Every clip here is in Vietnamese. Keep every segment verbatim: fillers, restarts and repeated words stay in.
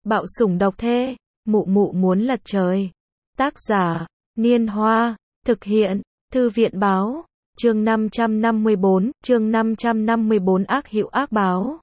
Bạo sủng độc thê, mụ mụ muốn lật trời. Tác giả, Niên Hoa, thực hiện, Thư viện Báo, chương năm trăm năm mươi bốn, chương năm trăm năm mươi bốn ác hiệu ác báo.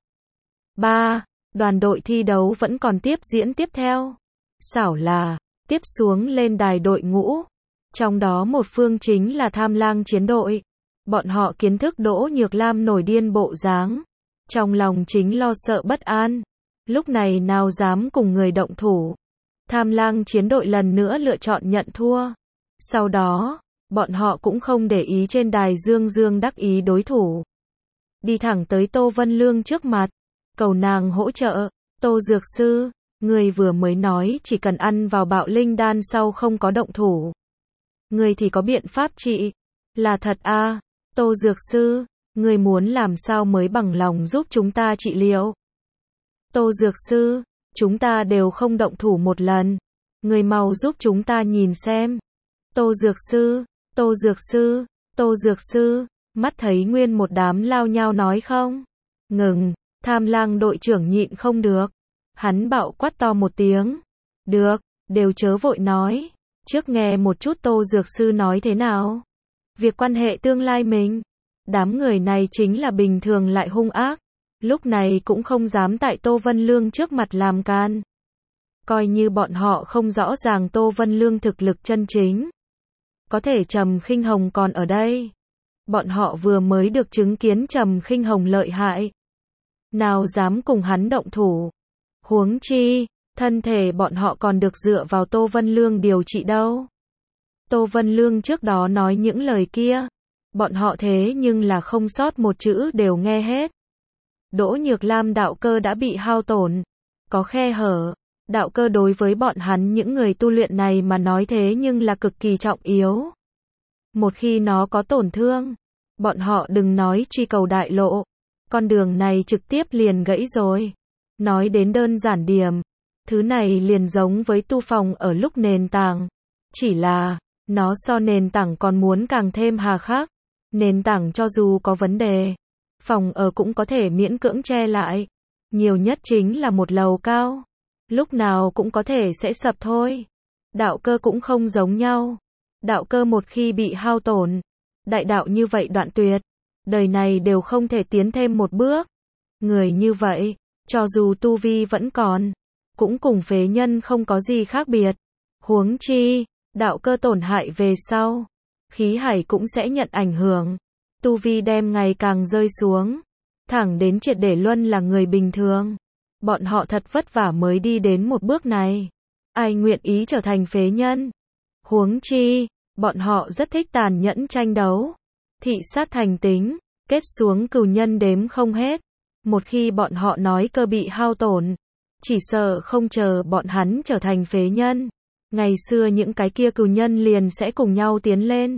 ba. Đoàn đội thi đấu vẫn còn tiếp diễn tiếp theo. Xảo là, tiếp xuống lên đài đội ngũ. Trong đó một phương chính là Tham Lang chiến đội. Bọn họ kiến thức Đỗ Nhược Lam nổi điên bộ dáng. Trong lòng chính lo sợ bất an. Lúc này nào dám cùng người động thủ. Tham Lang chiến đội lần nữa lựa chọn nhận thua. Sau đó, bọn họ cũng không để ý trên đài dương dương đắc ý đối thủ. Đi thẳng tới Tô Vân Lương trước mặt. Cầu nàng hỗ trợ. Tô Dược Sư, người vừa mới nói chỉ cần ăn vào bạo linh đan sau không có động thủ. Người thì có biện pháp trị. Là thật à? Tô Dược Sư, người muốn làm sao mới bằng lòng giúp chúng ta trị liệu? Tô Dược Sư, chúng ta đều không động thủ một lần. Người mau giúp chúng ta nhìn xem. Tô Dược Sư, Tô Dược Sư, Tô Dược Sư, mắt thấy nguyên một đám lao nhau nói không? Ngừng, Tham Lang đội trưởng nhịn không được. Hắn bạo quát to một tiếng. Được, đều chớ vội nói. Trước nghe một chút Tô Dược Sư nói thế nào. Việc quan hệ tương lai mình. Đám người này chính là bình thường lại hung ác. Lúc này cũng không dám tại Tô Vân Lương trước mặt làm can. Coi như bọn họ không rõ ràng Tô Vân Lương thực lực chân chính. Có thể Trầm Khinh Hồng còn ở đây. Bọn họ vừa mới được chứng kiến Trầm Khinh Hồng lợi hại. Nào dám cùng hắn động thủ. Huống chi, thân thể bọn họ còn được dựa vào Tô Vân Lương điều trị đâu. Tô Vân Lương trước đó nói những lời kia. Bọn họ thế nhưng là không sót một chữ đều nghe hết. Đỗ Nhược Lam đạo cơ đã bị hao tổn. Có khe hở. Đạo cơ đối với bọn hắn những người tu luyện này mà nói thế nhưng là cực kỳ trọng yếu. Một khi nó có tổn thương, bọn họ đừng nói truy cầu đại lộ. Con đường này trực tiếp liền gãy rồi. Nói đến đơn giản điểm. Thứ này liền giống với tu phòng ở lúc nền tảng. Chỉ là, nó so nền tảng còn muốn càng thêm hà khắc. Nền tảng cho dù có vấn đề, phòng ở cũng có thể miễn cưỡng che lại. Nhiều nhất chính là một lầu cao. Lúc nào cũng có thể sẽ sập thôi. Đạo cơ cũng không giống nhau. Đạo cơ một khi bị hao tổn, đại đạo như vậy đoạn tuyệt, đời này đều không thể tiến thêm một bước. Người như vậy, cho dù tu vi vẫn còn, cũng cùng phế nhân không có gì khác biệt. Huống chi, đạo cơ tổn hại về sau, khí hải cũng sẽ nhận ảnh hưởng. Tu vi đem ngày càng rơi xuống, thẳng đến triệt để luân là người bình thường. Bọn họ thật vất vả mới đi đến một bước này. Ai nguyện ý trở thành phế nhân? Huống chi, bọn họ rất thích tàn nhẫn tranh đấu. Thị sát thành tính, kết xuống cừu nhân đếm không hết. Một khi bọn họ nói cơ bị hao tổn, chỉ sợ không chờ bọn hắn trở thành phế nhân. Ngày xưa những cái kia cừu nhân liền sẽ cùng nhau tiến lên.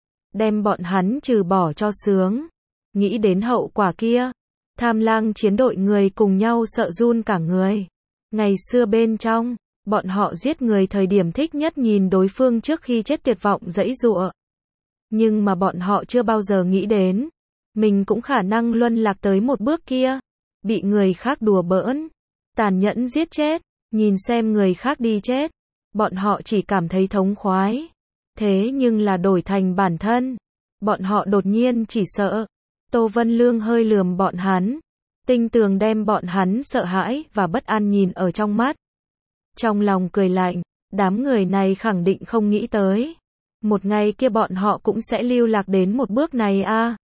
Đem bọn hắn trừ bỏ cho sướng. Nghĩ đến hậu quả kia. Tham Lang chiến đội người cùng nhau sợ run cả người. Ngày xưa bên trong, bọn họ giết người thời điểm thích nhất nhìn đối phương trước khi chết tuyệt vọng giãy giụa. Nhưng mà bọn họ chưa bao giờ nghĩ đến, mình cũng khả năng luân lạc tới một bước kia. Bị người khác đùa bỡn, tàn nhẫn giết chết, nhìn xem người khác đi chết. Bọn họ chỉ cảm thấy thống khoái. Thế nhưng là đổi thành bản thân. Bọn họ đột nhiên chỉ sợ. Tô Vân Lương hơi lườm bọn hắn. Tinh tường đem bọn hắn sợ hãi và bất an nhìn ở trong mắt. Trong lòng cười lạnh, đám người này khẳng định không nghĩ tới. Một ngày kia bọn họ cũng sẽ lưu lạc đến một bước này a. À.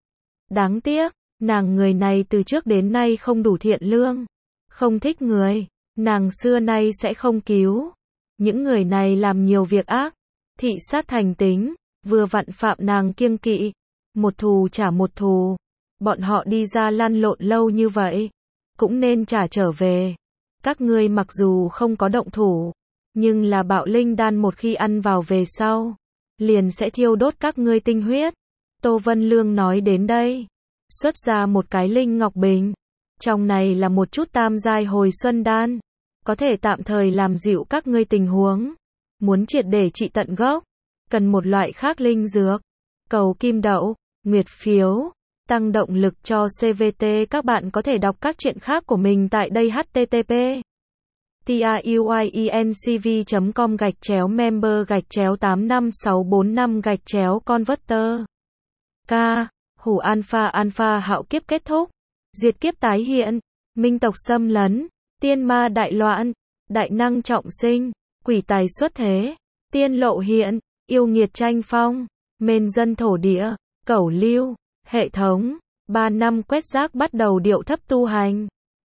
Đáng tiếc, nàng người này từ trước đến nay không đủ thiện lương. Không thích người, nàng xưa nay sẽ không cứu. Những người này làm nhiều việc ác. Thị sát thành tính, vừa vặn phạm nàng kiêng kỵ. Một thù trả một thù. Bọn họ đi ra lăn lộn lâu như vậy, cũng nên trả trở về. Các ngươi mặc dù không có động thủ, nhưng là bạo linh đan một khi ăn vào về sau, liền sẽ thiêu đốt các ngươi tinh huyết. Tô Vân Lương nói đến đây, xuất ra một cái linh ngọc bình. Trong này là một chút tam giai hồi xuân đan, có thể tạm thời làm dịu các ngươi tình huống. Muốn triệt để trị tận gốc, cần một loại khác linh dược. Cầu kim đậu, nguyệt phiếu, tăng động lực cho xê vê tê. Các bạn có thể đọc các chuyện khác của mình tại đây. H T T P tiuyencv chấm com gạch chéo member gạch chéo tám năm sáu bốn năm gạch chéo converter. K. Hủ alpha alpha hạo kiếp kết thúc. Diệt kiếp tái hiện. Minh tộc xâm lấn. Tiên ma đại loạn. Đại năng trọng sinh. Quỷ tài xuất thế. Tiên lộ hiện. Yêu nghiệt tranh phong. Mền dân thổ địa. Cẩu lưu. Hệ thống. Ba năm quét rác bắt đầu điệu thấp tu hành.